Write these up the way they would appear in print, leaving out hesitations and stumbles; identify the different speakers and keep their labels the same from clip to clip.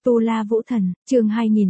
Speaker 1: Tu La Vũ Thần, chương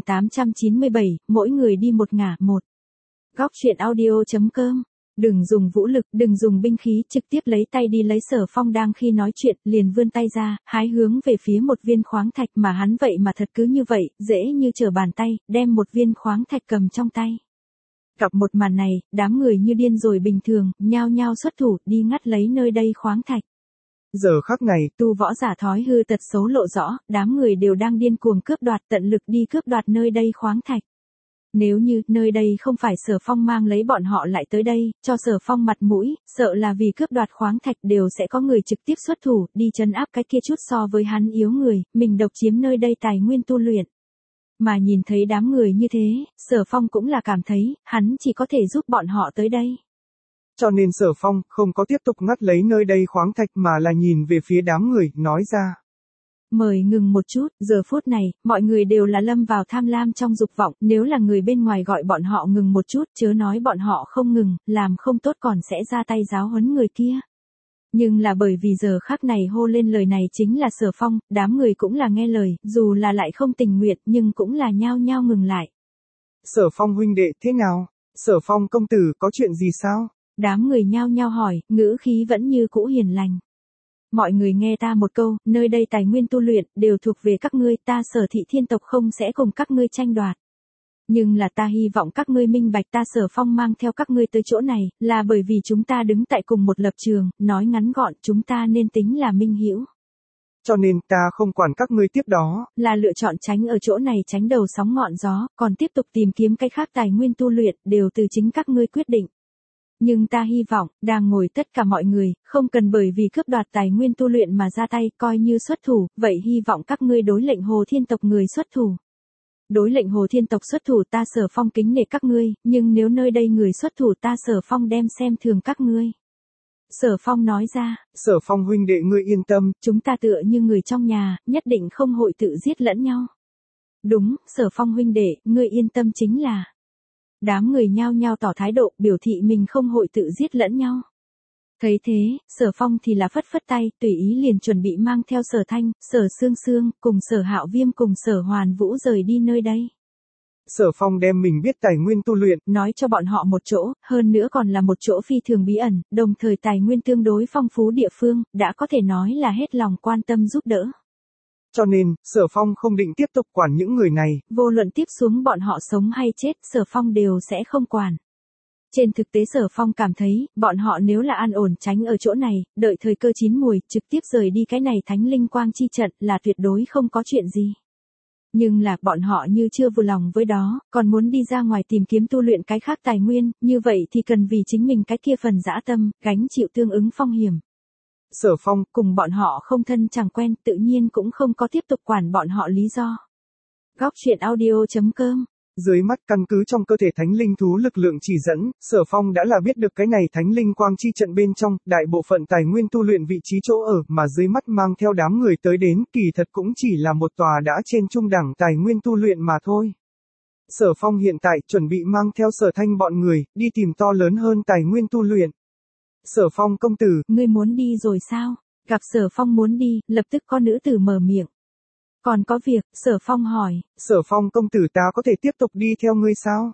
Speaker 1: 2897, mỗi người đi một ngả một. Góc truyện audio.com. Đừng dùng vũ lực, đừng dùng binh khí, trực tiếp lấy tay đi lấy. Sở Phong đang khi nói chuyện, liền vươn tay ra, hái hướng về phía một viên khoáng thạch mà hắn vậy mà thật cứ như vậy, dễ như trở bàn tay, đem một viên khoáng thạch cầm trong tay. Gặp một màn này, đám người như điên rồi bình thường, nhao nhao xuất thủ, đi ngắt lấy nơi đây khoáng thạch.
Speaker 2: Giờ khắc này,
Speaker 1: Tu võ giả thói hư tật xấu lộ rõ, đám người đều đang điên cuồng cướp đoạt, tận lực đi cướp đoạt nơi đây khoáng thạch. Nếu như nơi đây không phải Sở Phong mang lấy bọn họ lại tới đây, cho Sở Phong mặt mũi, sợ là vì cướp đoạt khoáng thạch đều sẽ có người trực tiếp xuất thủ, đi trấn áp cái kia chút so với hắn yếu người, mình độc chiếm nơi đây tài nguyên tu luyện. Mà nhìn thấy đám người như thế, Sở Phong cũng là cảm thấy, hắn chỉ có thể giúp bọn họ tới đây.
Speaker 2: Cho nên Sở Phong không có tiếp tục ngắt lấy nơi đây khoáng thạch mà là nhìn về phía đám người, nói ra.
Speaker 1: Mời ngừng một chút, giờ phút này, mọi người đều là lâm vào tham lam trong dục vọng, nếu là người bên ngoài gọi bọn họ ngừng một chút, chớ nói bọn họ không ngừng, làm không tốt còn sẽ ra tay giáo huấn người kia. Nhưng là bởi vì giờ khắc này hô lên lời này chính là Sở Phong, đám người cũng là nghe lời, dù là lại không tình nguyện nhưng cũng là nhao nhao ngừng lại.
Speaker 2: Sở Phong huynh đệ thế nào? Sở Phong công tử có chuyện gì sao?
Speaker 1: Đám người nhao nhao hỏi, ngữ khí vẫn như cũ hiền lành. Mọi người nghe ta một câu, nơi đây tài nguyên tu luyện, đều thuộc về các ngươi, ta Sở Thị Thiên tộc không sẽ cùng các ngươi tranh đoạt. Nhưng là ta hy vọng các ngươi minh bạch ta Sở Phong mang theo các ngươi tới chỗ này, là bởi vì chúng ta đứng tại cùng một lập trường, nói ngắn gọn chúng ta nên tính là minh hữu.
Speaker 2: Cho nên ta không quản các ngươi tiếp đó.
Speaker 1: Là lựa chọn tránh ở chỗ này tránh đầu sóng ngọn gió, còn tiếp tục tìm kiếm cái khác tài nguyên tu luyện, đều từ chính các ngươi quyết định. Nhưng ta hy vọng, đang ngồi tất cả mọi người, không cần bởi vì cướp đoạt tài nguyên tu luyện mà ra tay, coi như xuất thủ, vậy hy vọng các ngươi đối lệnh Hồ Thiên tộc người xuất thủ. Đối lệnh Hồ Thiên tộc xuất thủ ta Sở Phong kính nể các ngươi, nhưng nếu nơi đây người xuất thủ ta Sở Phong đem xem thường các ngươi. Sở Phong nói ra.
Speaker 2: Sở Phong huynh đệ ngươi yên tâm.
Speaker 1: Chúng ta tựa như người trong nhà, nhất định không hội tự giết lẫn nhau. Đúng, Sở Phong huynh đệ, ngươi yên tâm chính là. Đám người nhao nhao tỏ thái độ, biểu thị mình không hội tự giết lẫn nhau. Thấy thế, Sở Phong thì là phất phất tay, tùy ý liền chuẩn bị mang theo Sở Thanh, Sở Sương Sương, cùng Sở Hạo Viêm cùng Sở Hoàn Vũ rời đi nơi đây.
Speaker 2: Sở Phong đem mình biết tài nguyên tu luyện,
Speaker 1: nói cho bọn họ một chỗ, hơn nữa còn là một chỗ phi thường bí ẩn, đồng thời tài nguyên tương đối phong phú địa phương, đã có thể nói là hết lòng quan tâm giúp đỡ.
Speaker 2: Cho nên, Sở Phong không định tiếp tục quản những người này.
Speaker 1: Vô luận tiếp xuống bọn họ sống hay chết, Sở Phong đều sẽ không quản. Trên thực tế Sở Phong cảm thấy, bọn họ nếu là an ổn tránh ở chỗ này, đợi thời cơ chín mùi, trực tiếp rời đi cái này thánh linh quang chi trận là tuyệt đối không có chuyện gì. Nhưng là bọn họ như chưa vừa lòng với đó, còn muốn đi ra ngoài tìm kiếm tu luyện cái khác tài nguyên, như vậy thì cần vì chính mình cái kia phần dã tâm, gánh chịu tương ứng phong hiểm.
Speaker 2: Sở Phong
Speaker 1: cùng bọn họ không thân chẳng quen, tự nhiên cũng không có tiếp tục quản bọn họ lý do. Góc truyện audio.com.
Speaker 2: Dưới mắt căn cứ trong cơ thể thánh linh thú lực lượng chỉ dẫn, Sở Phong đã là biết được cái này thánh linh quang chi trận bên trong, đại bộ phận tài nguyên tu luyện vị trí chỗ ở mà dưới mắt mang theo đám người tới đến, kỳ thật cũng chỉ là một tòa đã trên trung đẳng tài nguyên tu luyện mà thôi. Sở Phong hiện tại chuẩn bị mang theo Sở Thanh bọn người, đi tìm to lớn hơn tài nguyên tu luyện. Sở Phong công tử,
Speaker 1: ngươi muốn đi rồi sao? Gặp Sở Phong muốn đi, lập tức có nữ tử mở miệng. Còn có việc, Sở Phong hỏi.
Speaker 2: Sở Phong công tử ta có thể tiếp tục đi theo ngươi sao?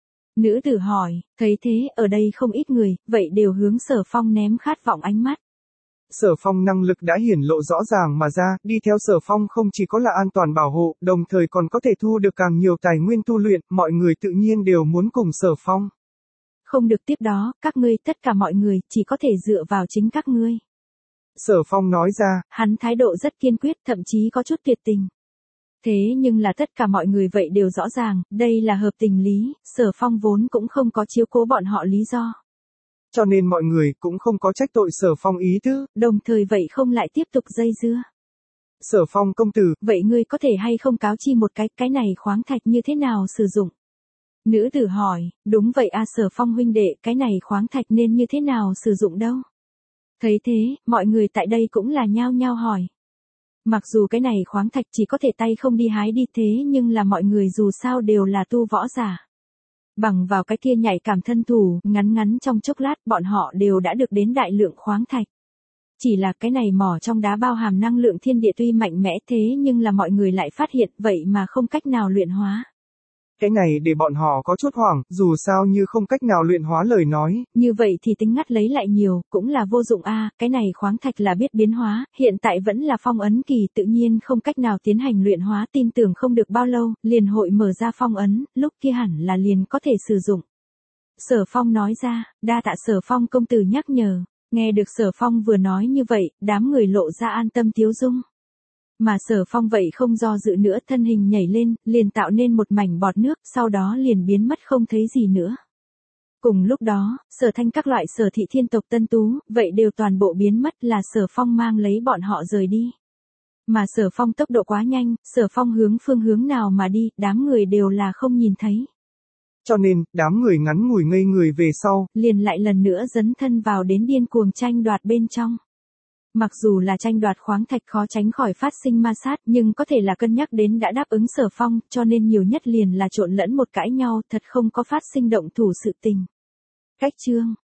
Speaker 1: Nữ tử hỏi, thấy thế, ở đây không ít người, vậy đều hướng Sở Phong ném khát vọng ánh mắt.
Speaker 2: Sở Phong năng lực đã hiển lộ rõ ràng mà ra, đi theo Sở Phong không chỉ có là an toàn bảo hộ, đồng thời còn có thể thu được càng nhiều tài nguyên tu luyện, mọi người tự nhiên đều muốn cùng Sở Phong.
Speaker 1: Không được tiếp đó, các ngươi, tất cả mọi người, chỉ có thể dựa vào chính các ngươi.
Speaker 2: Sở Phong nói ra,
Speaker 1: hắn thái độ rất kiên quyết, thậm chí có chút tuyệt tình. Thế nhưng là tất cả mọi người vậy đều rõ ràng, đây là hợp tình lý, Sở Phong vốn cũng không có chiếu cố bọn họ lý do.
Speaker 2: Cho nên mọi người cũng không có trách tội Sở Phong ý tứ,
Speaker 1: đồng thời vậy không lại tiếp tục dây dưa.
Speaker 2: Sở Phong công tử,
Speaker 1: vậy ngươi có thể hay không cáo chi một cái này khoáng thạch như thế nào sử dụng? Nữ tử hỏi, đúng vậy à Sở Phong huynh đệ, cái này khoáng thạch nên như thế nào sử dụng đâu? Thấy thế, mọi người tại đây cũng là nhao nhao hỏi. Mặc dù cái này khoáng thạch chỉ có thể tay không đi hái đi thế nhưng là mọi người dù sao đều là tu võ giả. Bằng vào cái kia nhạy cảm thân thủ, ngắn ngắn trong chốc lát bọn họ đều đã được đến đại lượng khoáng thạch. chỉ là cái này mỏ trong đá bao hàm năng lượng thiên địa tuy mạnh mẽ thế nhưng là mọi người lại phát hiện vậy mà không cách nào luyện hóa.
Speaker 2: Cái này để bọn họ có chút hoảng, dù sao như không cách nào luyện hóa lời nói.
Speaker 1: Như vậy thì tính ngắt lấy lại nhiều, cũng là vô dụng a. Cái này khoáng thạch là biết biến hóa, hiện tại vẫn là phong ấn kỳ tự nhiên không cách nào tiến hành luyện hóa, tin tưởng không được bao lâu, liền hội mở ra phong ấn, lúc kia hẳn là liền có thể sử dụng. Sở Phong nói ra, đa tạ Sở Phong công tử nhắc nhở. Nghe được Sở Phong vừa nói như vậy, đám người lộ ra an tâm tiếu dung. Mà Sở Phong vậy không do dự nữa, thân hình nhảy lên, liền tạo nên một mảnh bọt nước, sau đó liền biến mất không thấy gì nữa. Cùng lúc đó, Sở Thanh các loại Sở thị thiên tộc tân tú, vậy đều toàn bộ biến mất, là Sở Phong mang lấy bọn họ rời đi. Mà Sở Phong tốc độ quá nhanh, Sở Phong hướng phương hướng nào mà đi, đám người đều là không nhìn thấy.
Speaker 2: Cho nên, đám người ngắn ngủi ngây người về sau,
Speaker 1: liền lại lần nữa dấn thân vào đến điên cuồng tranh đoạt bên trong. Mặc dù là tranh đoạt khoáng thạch khó tránh khỏi phát sinh ma sát, nhưng có thể là cân nhắc đến đã đáp ứng Sở Phong, cho nên nhiều nhất liền là trộn lẫn một cãi nhau, thật không có phát sinh động thủ sự tình. Cách chương